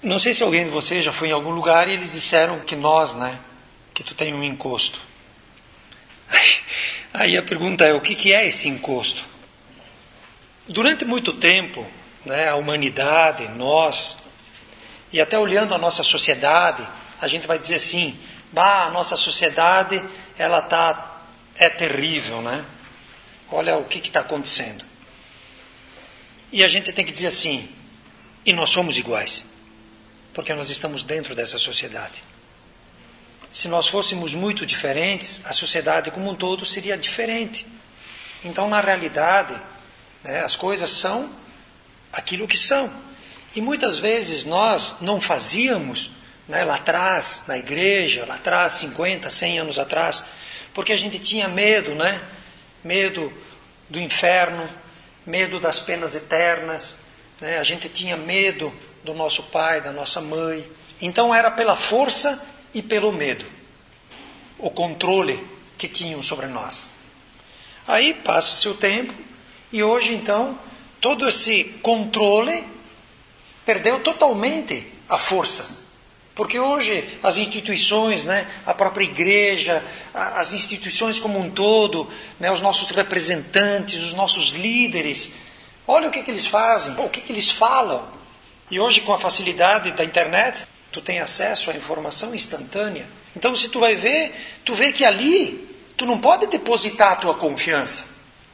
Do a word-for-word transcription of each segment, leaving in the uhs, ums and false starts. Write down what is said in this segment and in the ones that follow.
Não sei se alguém de vocês já foi em algum lugar e eles disseram que nós, né, que tu tem um encosto. Aí, aí a pergunta é, o que, que é esse encosto? Durante muito tempo, né, a humanidade, nós, e até olhando a nossa sociedade, a gente vai dizer assim, bah, a nossa sociedade, ela tá, é terrível, né? Olha o que está acontecendo. E a gente tem que dizer assim, e nós somos iguais. Porque nós estamos dentro dessa sociedade. Se nós fôssemos muito diferentes, a sociedade como um todo seria diferente. Então, na realidade, né, as coisas são aquilo que são. E muitas vezes nós não fazíamos, né, lá atrás, na igreja, lá atrás, cinquenta, cem anos atrás, porque a gente tinha medo, né? Medo do inferno, medo das penas eternas, né? A gente tinha medo do nosso pai, da nossa mãe. Então era pela força e pelo medo, o controle que tinham sobre nós. Aí passa-se o tempo e hoje então todo esse controle perdeu totalmente a força. Porque hoje as instituições, né, a própria igreja, as instituições como um todo, né, os nossos representantes, os nossos líderes, olha o que, que eles fazem, o que, que eles falam. E hoje, com a facilidade da internet, tu tem acesso à informação instantânea. Então, se tu vai ver, tu vê que ali, tu não pode depositar a tua confiança.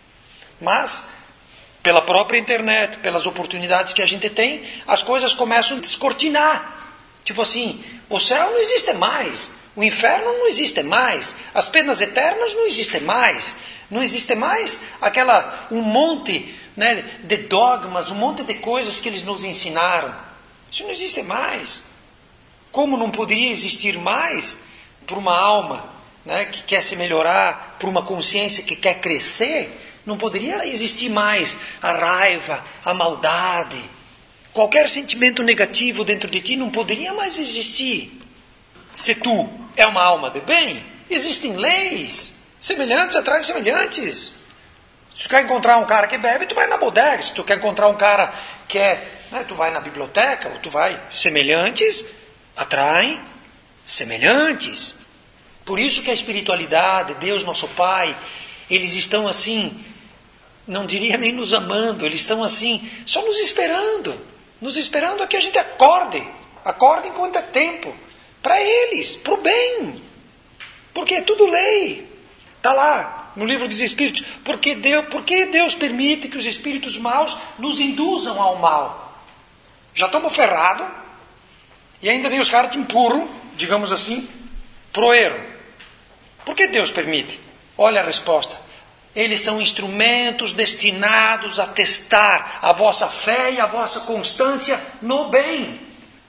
Mas, pela própria internet, pelas oportunidades que a gente tem, as coisas começam a descortinar. Tipo assim, o céu não existe mais, o inferno não existe mais, as penas eternas não existem mais, não existe mais aquela, um monte, né, de dogmas, um monte de coisas que eles nos ensinaram. Isso não existe mais. Como não poderia existir mais para uma alma, né, que quer se melhorar, para uma consciência que quer crescer, não poderia existir mais a raiva, a maldade. Qualquer sentimento negativo dentro de ti não poderia mais existir. Se tu é uma alma de bem, existem leis. Semelhantes atraem semelhantes. Se tu quer encontrar um cara que bebe, tu vai na bodega. Se tu quer encontrar um cara que é, né, tu vai na biblioteca, ou tu vai. Semelhantes atraem semelhantes. Por isso que a espiritualidade, Deus nosso Pai, eles estão assim, não diria nem nos amando, eles estão assim, só nos esperando. Nos esperando a que a gente acorde. Acorde enquanto é tempo. Para eles, para o bem. Porque é tudo lei. Está lá no livro dos Espíritos. Porque Deus, porque Deus permite que os espíritos maus nos induzam ao mal? Já estamos ferrados. E ainda vem os caras te empurram, digamos assim, pro erro. Por que Deus permite? Olha a resposta. Eles são instrumentos destinados a testar a vossa fé e a vossa constância no bem.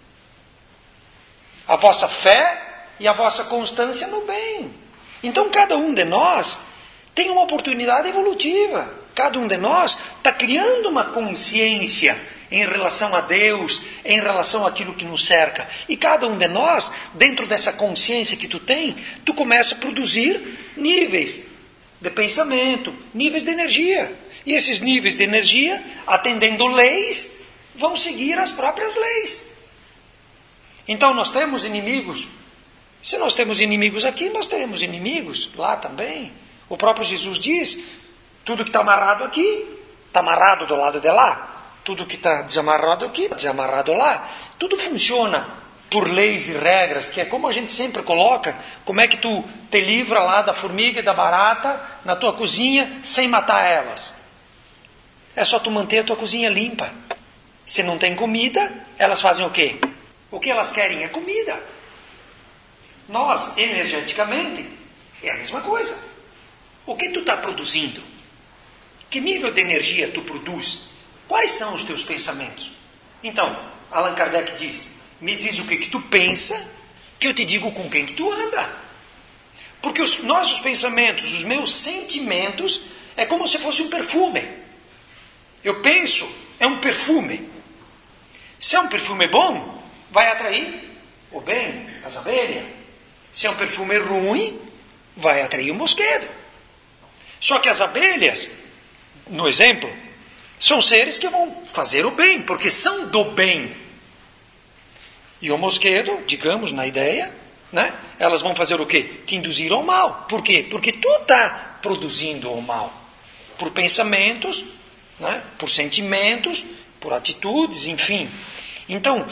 A vossa fé e a vossa constância no bem. Então cada um de nós tem uma oportunidade evolutiva. Cada um de nós está criando uma consciência em relação a Deus, em relação àquilo que nos cerca. E cada um de nós, dentro dessa consciência que tu tem, tu começa a produzir níveis de pensamento, níveis de energia. E esses níveis de energia, atendendo leis, vão seguir as próprias leis. Então nós temos inimigos. Se nós temos inimigos aqui, nós teremos inimigos lá também. O próprio Jesus diz, tudo que está amarrado aqui, está amarrado do lado de lá. Tudo que está desamarrado aqui, desamarrado lá. Tudo funciona por leis e regras, que é como a gente sempre coloca, como é que tu te livra lá da formiga e da barata na tua cozinha sem matar elas. É só tu manter a tua cozinha limpa. Se não tem comida, elas fazem o quê? O que elas querem é comida. Nós, energeticamente, é a mesma coisa. O que tu está produzindo? Que nível de energia tu produz? Quais são os teus pensamentos? Então, Allan Kardec diz, me diz o que, que tu pensa, que eu te digo com quem que tu anda. Porque os nossos pensamentos, os meus sentimentos, é como se fosse um perfume. Eu penso, é um perfume. Se é um perfume bom, vai atrair o bem, as abelhas. Se é um perfume ruim, vai atrair o mosquito. Só que as abelhas, no exemplo, são seres que vão fazer o bem, porque são do bem. E o mosquito, digamos, na ideia, né? Elas vão fazer o quê? Te induzir ao mal. Por quê? Porque tu está produzindo o mal. Por pensamentos, né? Por sentimentos, por atitudes, enfim. Então,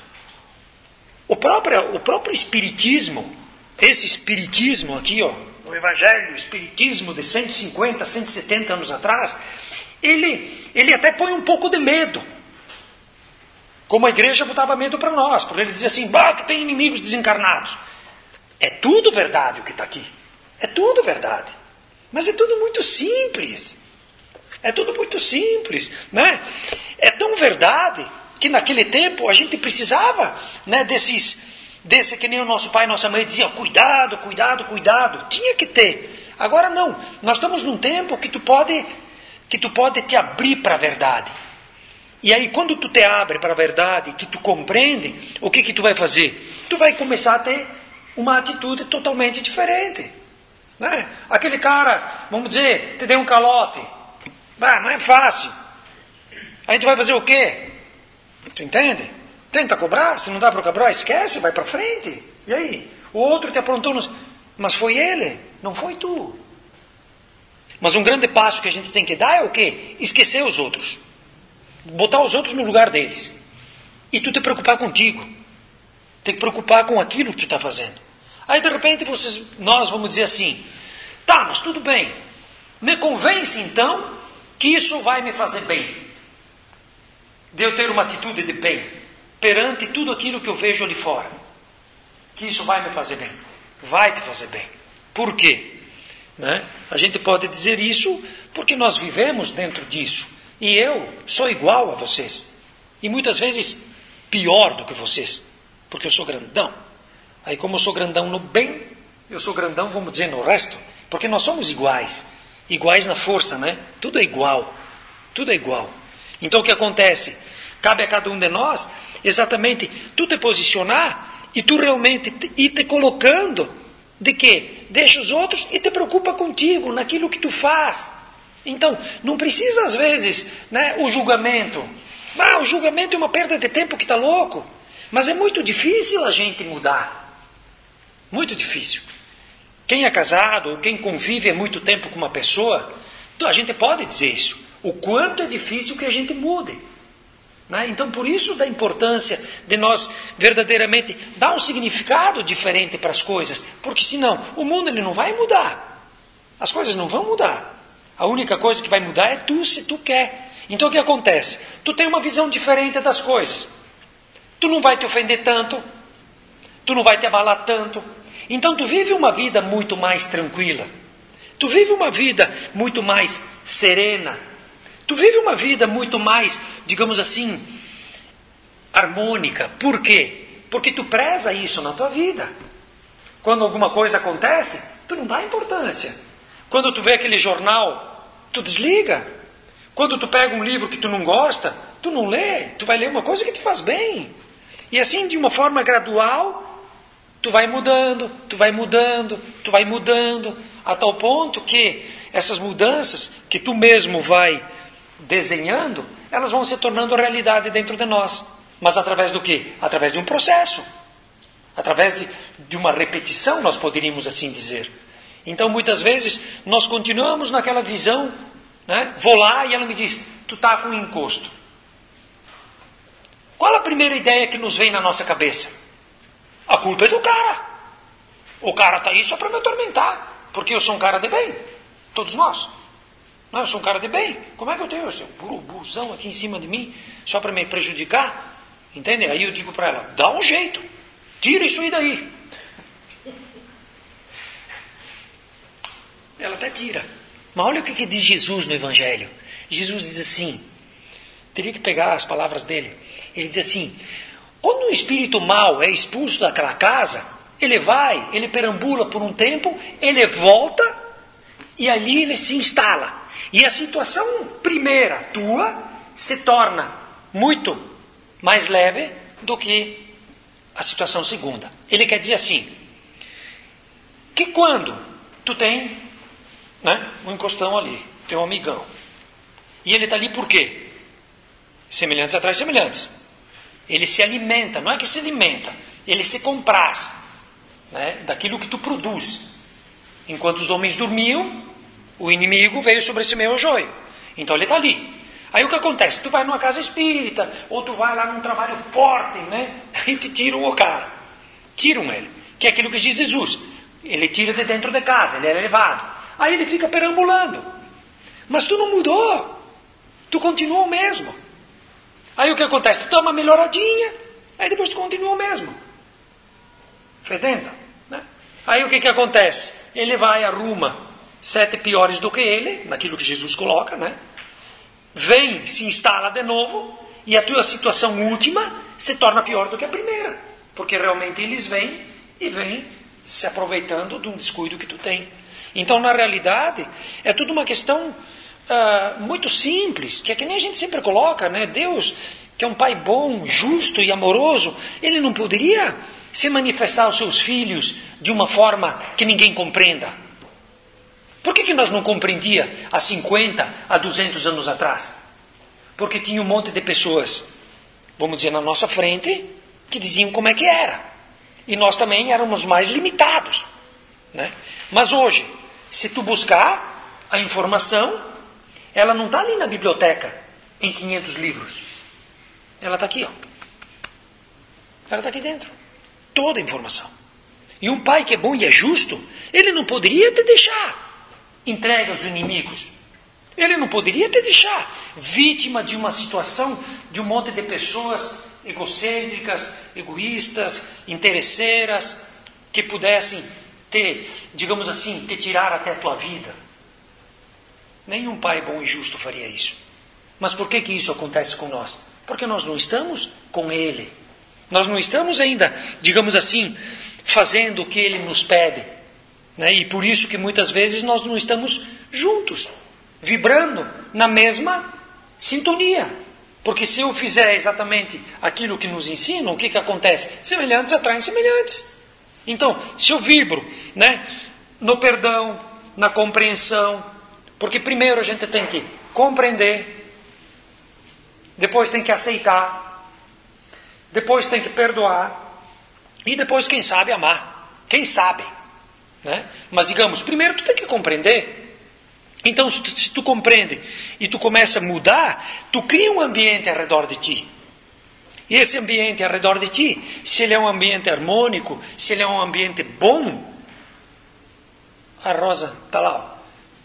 o próprio, o próprio espiritismo, esse espiritismo aqui, ó, o evangelho, o espiritismo de cento e cinquenta, cento e setenta anos atrás, ele, ele até põe um pouco de medo. Como a igreja botava medo para nós, porque ele dizia assim, bah, tu tem inimigos desencarnados. É tudo verdade o que está aqui. É tudo verdade. Mas é tudo muito simples. É tudo muito simples, né? É tão verdade que naquele tempo a gente precisava, né, desses, desse que nem o nosso pai e nossa mãe diziam, cuidado, cuidado, cuidado. Tinha que ter. Agora não. Nós estamos num tempo que tu pode, que tu pode te abrir para a verdade. E aí quando tu te abre para a verdade, que tu compreende, o que que tu vai fazer? Tu vai começar a ter uma atitude totalmente diferente. Né? Aquele cara, vamos dizer, te deu um calote. Bah, não é fácil. Aí tu vai fazer o quê? Tu entende? Tenta cobrar, se não dá para cobrar, esquece, vai para frente. E aí? O outro te aprontou, no... mas foi ele, não foi tu. Mas um grande passo que a gente tem que dar é o quê? Esquecer os outros. Botar os outros no lugar deles. E tu te preocupar contigo. Tem que preocupar com aquilo que tu está fazendo. Aí de repente vocês, nós vamos dizer assim, tá, mas tudo bem. Me convence então que isso vai me fazer bem. De eu ter uma atitude de bem. Perante tudo aquilo que eu vejo ali fora. Que isso vai me fazer bem. Vai te fazer bem. Por quê? Né? A gente pode dizer isso porque nós vivemos dentro disso. E eu sou igual a vocês. E muitas vezes pior do que vocês. Porque eu sou grandão. Aí como eu sou grandão no bem, eu sou grandão, vamos dizer, no resto. Porque nós somos iguais. Iguais na força, né? Tudo é igual. Tudo é igual. Então o que acontece? Cabe a cada um de nós exatamente tu te posicionar e tu realmente te, ir te colocando de quê? Deixa os outros e te preocupa contigo, naquilo que tu faz. Então, não precisa às vezes, né, o julgamento. Ah, o julgamento é uma perda de tempo que está louco. Mas é muito difícil a gente mudar. Muito difícil. Quem é casado ou quem convive há muito tempo com uma pessoa, a gente pode dizer isso. O quanto é difícil que a gente mude. Né? Então, por isso da importância de nós verdadeiramente dar um significado diferente para as coisas. Porque senão, o mundo ele não vai mudar. As coisas não vão mudar. A única coisa que vai mudar é tu, se tu quer. Então, o que acontece? Tu tem uma visão diferente das coisas. Tu não vai te ofender tanto. Tu não vai te abalar tanto. Então, tu vive uma vida muito mais tranquila. Tu vive uma vida muito mais serena. Tu vive uma vida muito mais, digamos assim, harmônica. Por quê? Porque tu preza isso na tua vida. Quando alguma coisa acontece, tu não dá importância. Quando tu vê aquele jornal, tu desliga. Quando tu pega um livro que tu não gosta, tu não lê. Tu vai ler uma coisa que te faz bem. E assim, de uma forma gradual, tu vai mudando, tu vai mudando, tu vai mudando, a tal ponto que essas mudanças que tu mesmo vai desenhando, elas vão se tornando realidade dentro de nós. Mas através do quê? Através de um processo. Através de, de uma repetição, nós poderíamos assim dizer. Então, muitas vezes, nós continuamos naquela visão, né? Vou lá e ela me diz, tu está com um encosto. Qual a primeira ideia que nos vem na nossa cabeça? A culpa é do cara. O cara está aí só para me atormentar. Porque eu sou um cara de bem. Todos nós. Não, eu sou um cara de bem. Como é que eu tenho esse buruzão aqui em cima de mim só para me prejudicar? Entende? Aí eu digo para ela, dá um jeito. Tira isso aí daí. Ela até tira. Mas olha o que, que diz Jesus no Evangelho. Jesus diz assim, teria que pegar as palavras dele. Ele diz assim, quando um espírito mau é expulso daquela casa, ele vai, ele perambula por um tempo, ele volta e ali ele se instala. E a situação primeira tua se torna muito mais leve do que a situação segunda. Ele quer dizer assim, que quando tu tem, né, um encostão ali, teu amigão, e ele está ali por quê? Semelhantes atrás semelhantes. Ele se alimenta, não é que se alimenta, ele se compraz, né, daquilo que tu produz. Enquanto os homens dormiam, o inimigo veio sobre esse meu joio. Então ele está ali. Aí o que acontece? Tu vai numa casa espírita, ou tu vai lá num trabalho forte, né? Aí te tiram o cara. Tiram ele. Que é aquilo que diz Jesus. Ele tira de dentro de casa, ele é levado. Aí ele fica perambulando. Mas tu não mudou. Tu continua o mesmo. Aí o que acontece? Tu dá uma melhoradinha, aí depois tu continua o mesmo. Fedendo, né? Aí o que que acontece? Ele vai, arruma sete piores do que ele, naquilo que Jesus coloca, né? Vem, se instala de novo, e a tua situação última se torna pior do que a primeira. Porque realmente eles vêm e vêm se aproveitando de um descuido que tu tem. Então, na realidade, é tudo uma questão uh, muito simples, que é que nem a gente sempre coloca, né? Deus, que é um pai bom, justo e amoroso, ele não poderia se manifestar aos seus filhos de uma forma que ninguém compreenda. Por que, que nós não compreendia há cinquenta, há duzentos anos atrás? Porque tinha um monte de pessoas, vamos dizer, na nossa frente, que diziam como é que era. E nós também éramos mais limitados, né? Mas hoje, se tu buscar a informação, ela não está ali na biblioteca, em quinhentos livros. Ela está aqui, ó. Ela está aqui dentro. Toda a informação. E um pai que é bom e é justo, ele não poderia te deixar entregue aos inimigos. Ele não poderia te deixar vítima de uma situação de um monte de pessoas egocêntricas, egoístas, interesseiras, que pudessem te, digamos assim, te tirar até a tua vida. Nenhum pai bom e justo faria isso. Mas por que que isso acontece com nós? Porque nós não estamos com Ele. Nós não estamos ainda, digamos assim, fazendo o que Ele nos pede. Né? E por isso que muitas vezes nós não estamos juntos, vibrando na mesma sintonia. Porque se eu fizer exatamente aquilo que nos ensinam, o que que acontece? Semelhantes atraem semelhantes. Então, se eu vibro, né, no perdão, na compreensão, porque primeiro a gente tem que compreender, depois tem que aceitar, depois tem que perdoar, e depois, quem sabe, amar. Quem sabe? Né? Mas digamos, primeiro tu tem que compreender. Então se tu, se tu compreende e tu começa a mudar, tu cria um ambiente ao redor de ti. E esse ambiente ao redor de ti, se ele é um ambiente harmônico, se ele é um ambiente bom, a Rosa está lá, ó.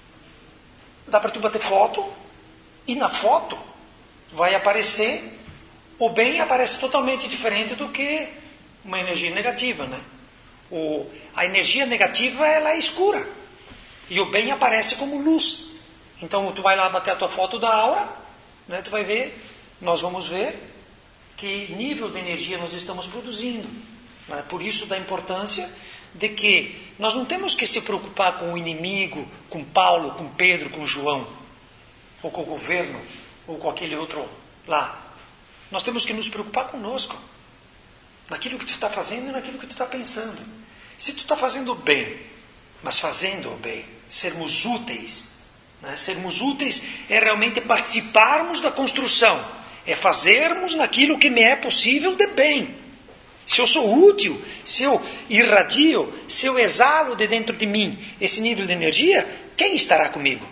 Dá para tu bater foto, e na foto vai aparecer, o bem aparece totalmente diferente do que uma energia negativa, né? O, a energia negativa, ela é escura. E o bem aparece como luz. Então, tu vai lá bater a tua foto da aura, né? Tu vai ver, nós vamos ver que nível de energia nós estamos produzindo. Né? Por isso, da importância de que nós não temos que se preocupar com o inimigo, com Paulo, com Pedro, com João, ou com o governo, ou com aquele outro lá. Nós temos que nos preocupar conosco, naquilo que tu está fazendo e naquilo que tu está pensando. Se tu está fazendo o bem, mas fazendo o bem, sermos úteis, né? Sermos úteis é realmente participarmos da construção, é fazermos naquilo que me é possível de bem. Se eu sou útil, se eu irradio, se eu exalo de dentro de mim esse nível de energia, quem estará comigo?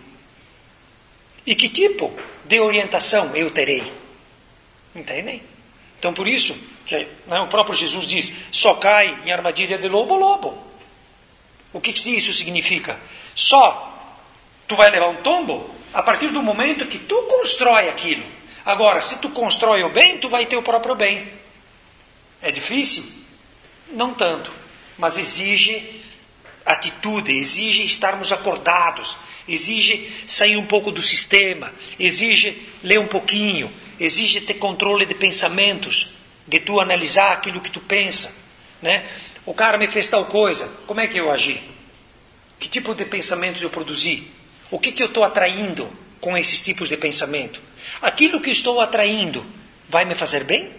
E que tipo de orientação eu terei? Entendem? Então por isso, que, né, o próprio Jesus diz, só cai em armadilha de lobo, lobo. O que, que isso significa? Só tu vai levar um tombo a partir do momento que tu constrói aquilo. Agora, se tu constrói o bem, tu vai ter o próprio bem. É difícil? Não tanto. Mas exige atitude, exige estarmos acordados, exige sair um pouco do sistema, exige ler um pouquinho, exige ter controle de pensamentos, de tu analisar aquilo que tu pensa, né? O cara me fez tal coisa, como é que eu agi? Que tipo de pensamentos eu produzi? O que que eu estou atraindo com esses tipos de pensamento? Aquilo que estou atraindo vai me fazer bem?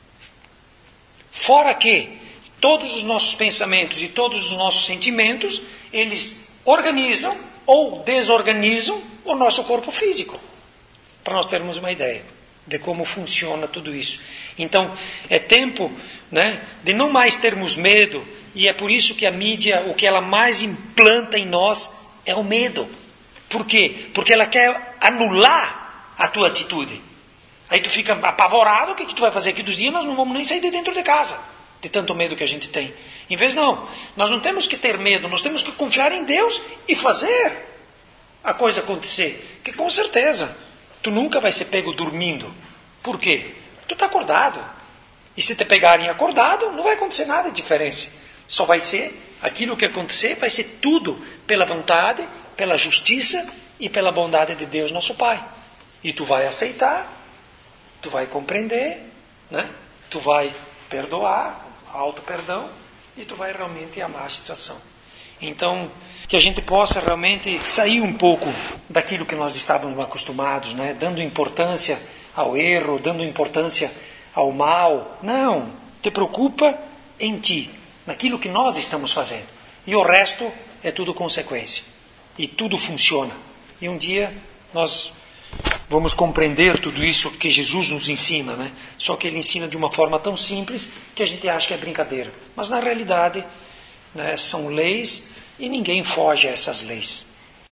Fora que todos os nossos pensamentos e todos os nossos sentimentos, eles organizam ou desorganizam o nosso corpo físico. Para nós termos uma ideia. de como funciona tudo isso. Então, é tempo, né, de não mais termos medo, e é por isso que a mídia, o que ela mais implanta em nós é o medo. Por quê? Porque ela quer anular a tua atitude. Aí tu fica apavorado, o que, que tu vai fazer aqui dos dias? Nós não vamos nem sair de dentro de casa, de tanto medo que a gente tem. Em vez não, nós não temos que ter medo, nós temos que confiar em Deus e fazer a coisa acontecer. Que com certeza, tu nunca vai ser pego dormindo. Por quê? Tu está acordado. E se te pegarem acordado, não vai acontecer nada de diferença. Só vai ser, aquilo que acontecer, vai ser tudo pela vontade, pela justiça e pela bondade de Deus, nosso Pai. E tu vai aceitar, tu vai compreender, né? Tu vai perdoar, auto-perdão, e tu vai realmente amar a situação. Então, que a gente possa realmente sair um pouco daquilo que nós estávamos acostumados, né? Dando importância ao erro, dando importância ao mal. Não, te preocupa em ti, naquilo que nós estamos fazendo. E o resto é tudo consequência. E tudo funciona. E um dia nós vamos compreender tudo isso que Jesus nos ensina, né? Só que Ele ensina de uma forma tão simples que a gente acha que é brincadeira. Mas na realidade, né, são leis e ninguém foge a essas leis.